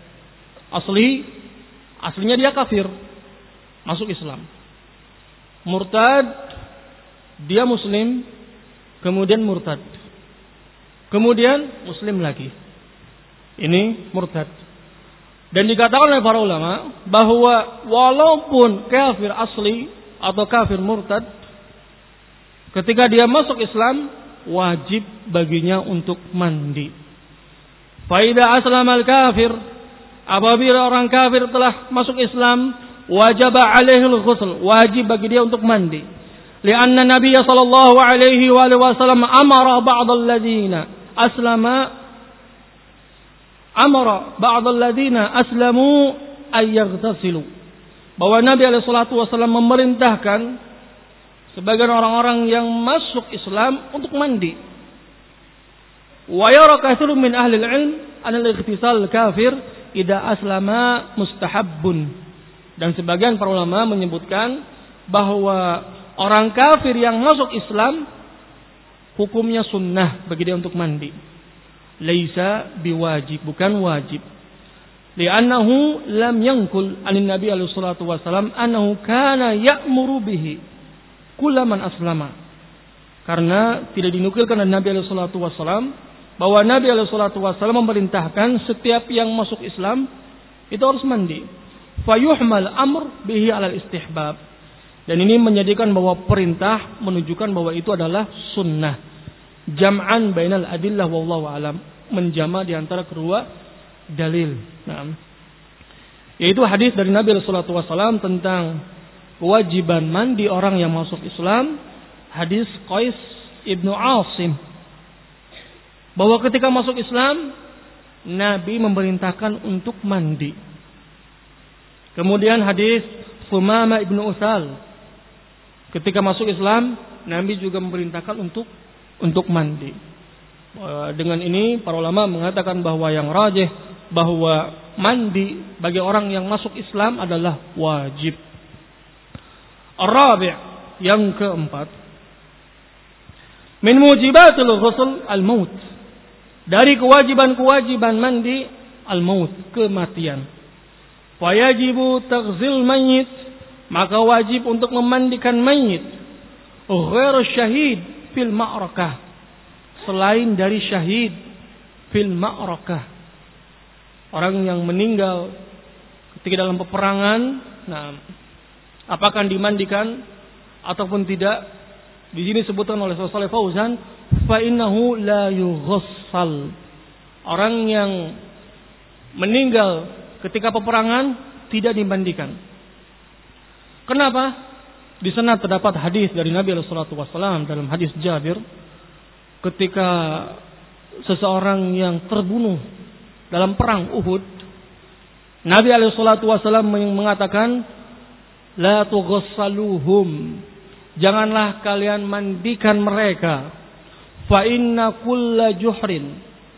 Aslinya dia kafir, masuk Islam. Murtad, dia muslim, kemudian murtad, kemudian muslim lagi. Ini murtad. Dan dikatakan oleh para ulama bahwa walaupun kafir asli atau kafir murtad, ketika dia masuk Islam, wajib baginya untuk mandi. Faida aslamal kafir, apabila orang kafir telah masuk Islam, wajib alaihil ghusl, wajib bagi dia untuk mandi. Lianna Nabi sallallahu alaihi wasallam amara ba'dal ladzina aslamu ay yaghtasilu. Bahwa Nabi alaihi salatu wasallam memerintahkan sebagian orang-orang yang masuk Islam untuk mandi. Wa yara katsirun min ahli al-ilm an al-ightisal kafir idza aslama mustahabbun. Dan sebagian para ulama menyebutkan bahwa orang kafir yang masuk Islam hukumnya sunnah bagi dia untuk mandi. Laisa biwajib, bukan wajib. Li'annahu lam yankul 'anin Nabi alaihi salatu wasallam annahu kana ya'muru bihi kullaman aslama. Karena tidak dinukilkan dari Nabi alaihi salatu wasallam bahwa Nabi alaihi salatu wasallam memerintahkan setiap yang masuk Islam itu harus mandi. Fayuhmal amr bihi 'alal istihbab. Dan ini menjadikan bahwa perintah menunjukkan bahwa itu adalah sunnah. Jam'an bainal adillah wallahu alam, menjama di antara kedua dalil. Nah, yaitu hadis dari Nabi sallallahu alaihi wasallam tentang kewajiban mandi orang yang masuk Islam, hadis Qais ibnu Asim, bahwa ketika masuk Islam Nabi memerintahkan untuk mandi. Kemudian hadis Sumama ibnu Usal, ketika masuk Islam Nabi juga memerintahkan untuk mandi. Dengan ini para ulama mengatakan bahwa yang rajih bahwa mandi bagi orang yang masuk Islam adalah wajib. Ar-rabi', yang keempat, min mujibatil ghusl al-maut. Dari kewajiban-kewajiban mandi al-maut, kematian. Fayajibu taghzil mayyit, maka wajib untuk memandikan mayit. Ghairu syahid fil ma'rakah, selain dari syahid fil ma'rakah, orang yang meninggal ketika dalam peperangan. Nah, apakah dimandikan ataupun tidak? Di sini disebutkan oleh Syaikh Fauzan, fa innahu la yughassal. Orang yang meninggal ketika peperangan tidak dimandikan. Kenapa? Di sana terdapat hadis dari Nabi sallallahu alaihi wasallam dalam hadis Jabir, ketika seseorang yang terbunuh dalam perang Uhud, Nabi SAW mengatakan, la tughassaluhum, janganlah kalian mandikan mereka, fa inna kulla juhrin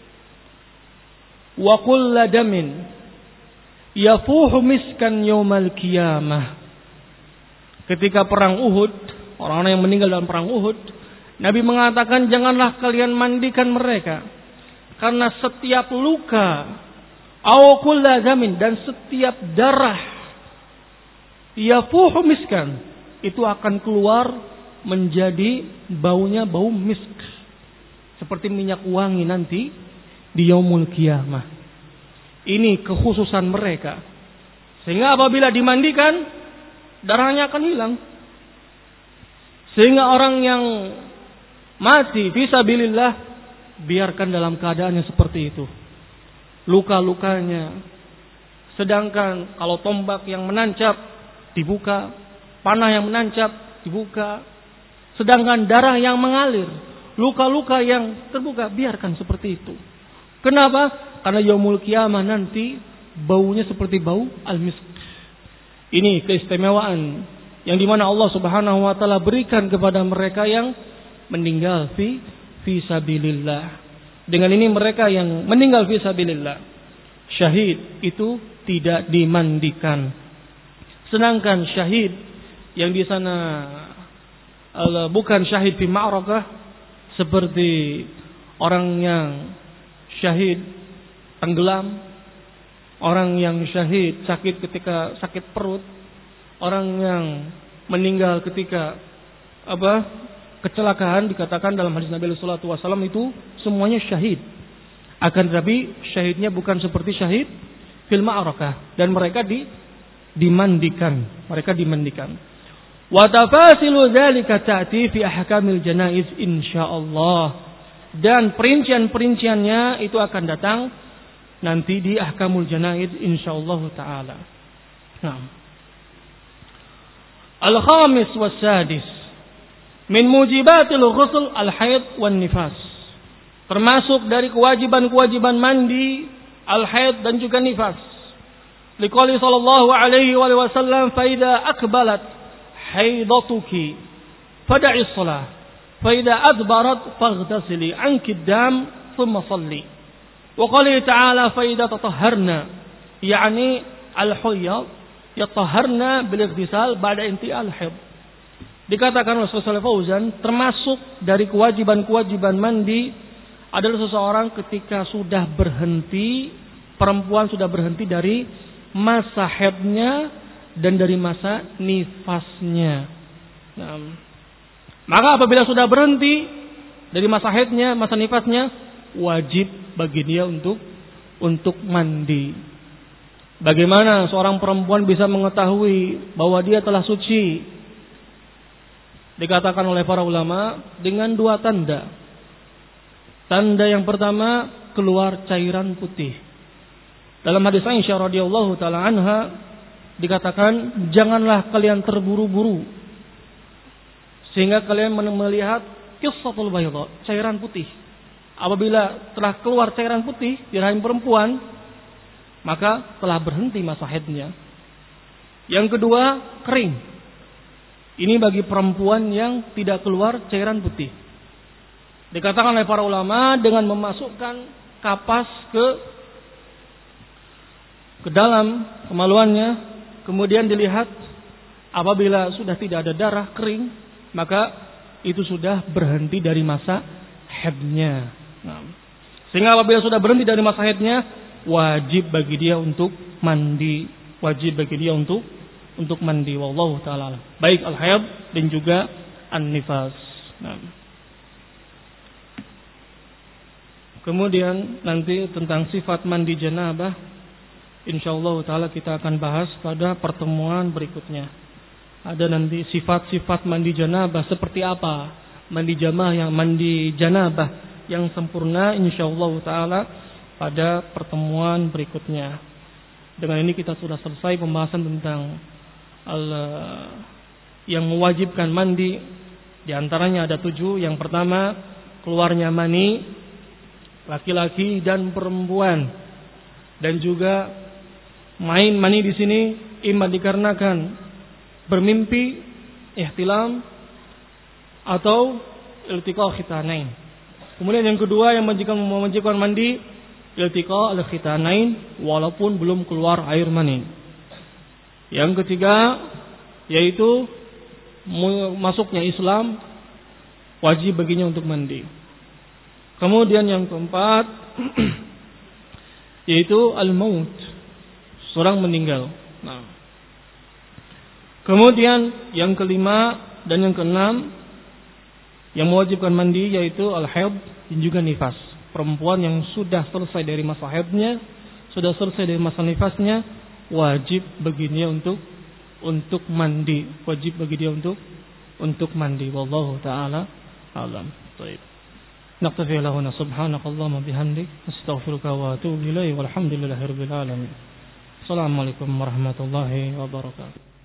wa kulla damin yafuhu miskan yaumal qiyamah. Ketika perang Uhud, orang-orang yang meninggal dalam perang Uhud, Nabi mengatakan janganlah kalian mandikan mereka, karena setiap luka aw kulla damin, dan setiap darah yafuhu miskan, itu akan keluar menjadi baunya bau misk, seperti minyak wangi nanti di yaumul qiyamah. Ini kekhususan mereka, sehingga apabila dimandikan darahnya akan hilang. Sehingga orang yang mati fisabilillah biarkan dalam keadaan yang seperti itu, luka-lukanya. Sedangkan kalau tombak yang menancap dibuka, panah yang menancap dibuka, sedangkan darah yang mengalir, luka-luka yang terbuka, biarkan seperti itu. Kenapa? Karena yaumul qiyamah nanti baunya seperti bau al-misk. Ini keistimewaan yang dimana Allah Subhanahu wa taala berikan kepada mereka yang meninggal fi sabilillah. Dengan ini mereka yang meninggal fi sabilillah, syahid itu tidak dimandikan. Sedangkan syahid yang di sana bukan syahid fi ma'rakah, seperti orang yang syahid tenggelam, orang yang syahid sakit ketika sakit perut, orang yang meninggal ketika kecelakaan, dikatakan dalam hadis Nabi sallallahu alaihi wasallam itu semuanya syahid. Akan tetapi syahidnya bukan seperti syahid fil ma'rakah, dan mereka dimandikan. Wa tafasilu dzalika ta'ti fi ahkamil janaiz insyaallah. Dan perincian-perinciannya itu akan datang nanti di ahkamul janaiz insyaallah taala. Nah. Al-khamis was-sadis min mujibatil ghusl al-haid wan nifas. Termasuk dari kewajiban-kewajiban mandi al-haid dan juga nifas. Liqauli sallallahu alaihi wasallam, fa idza aqbalat haidatuki fada'i shalah, fa idza adbarat faghtasili anki ad-dam thumma shalli. Wa qala ta'ala, fa idza tatahharna, yani al-hayd yatahharna bil ightisal ba'da inti'al haid. Dikatakan oleh Rasulullah Fauzan, termasuk dari kewajiban-kewajiban mandi adalah seseorang ketika sudah berhenti, perempuan sudah berhenti dari masa haidnya dan dari masa nifasnya. Nah, maka apabila sudah berhenti dari masa haidnya, masa nifasnya, wajib bagi dia untuk mandi. Bagaimana seorang perempuan bisa mengetahui bahwa dia telah suci? Dikatakan oleh para ulama dengan dua tanda. Tanda yang pertama, keluar cairan putih. Dalam hadis Aisyah radhiyallahu taala anha dikatakan, janganlah kalian terburu-buru sehingga kalian melihat qissatul bayda, cairan putih. Apabila telah keluar cairan putih di rahim perempuan, maka telah berhenti masa haidnya. Yang kedua, kering. Ini bagi perempuan yang tidak keluar cairan putih. Dikatakan oleh para ulama dengan memasukkan kapas ke dalam kemaluannya, kemudian dilihat apabila sudah tidak ada darah, kering, maka itu sudah berhenti dari masa haidnya. Nah, sehingga apabila sudah berhenti dari masa haidnya, wajib bagi dia untuk mandi, untuk mandi. Wallahu taala baik al-haid dan juga an-nifas. Nah. Kemudian nanti tentang sifat mandi janabah, insyaallah taala kita akan bahas pada pertemuan berikutnya. Ada nanti sifat-sifat mandi janabah seperti apa, mandi janabah yang sempurna, insyaallah taala pada pertemuan berikutnya. Dengan ini kita sudah selesai pembahasan tentang yang mewajibkan mandi. Di antaranya ada 7. Yang pertama, keluarnya mani. laki-laki dan perempuan. Dan juga main mani di sini imma dikarenakan bermimpi, ihtilam, atau iltiqa khitanain. Kemudian yang kedua yang mewajibkan mandi, iltiqa al-khitanain walaupun belum keluar air mani. Yang ketiga yaitu masuknya Islam, wajib baginya untuk mandi. Kemudian yang keempat yaitu al-maut, seorang meninggal. Nah. Kemudian yang kelima dan yang keenam yang mewajibkan mandi yaitu al-haid dan juga nifas. Perempuan yang sudah selesai dari masa haidnya, sudah selesai dari masa nifasnya, wajib baginya untuk mandi. Wajib bagi dia untuk mandi. Wallahu taala alam. Baik. Naktafi lahuna subhanakallahumma bihamdik astaghfiruka wa atubu ilaik walhamdulillahirabbil alamin. Assalamualaikum warahmatullahi wabarakatuh.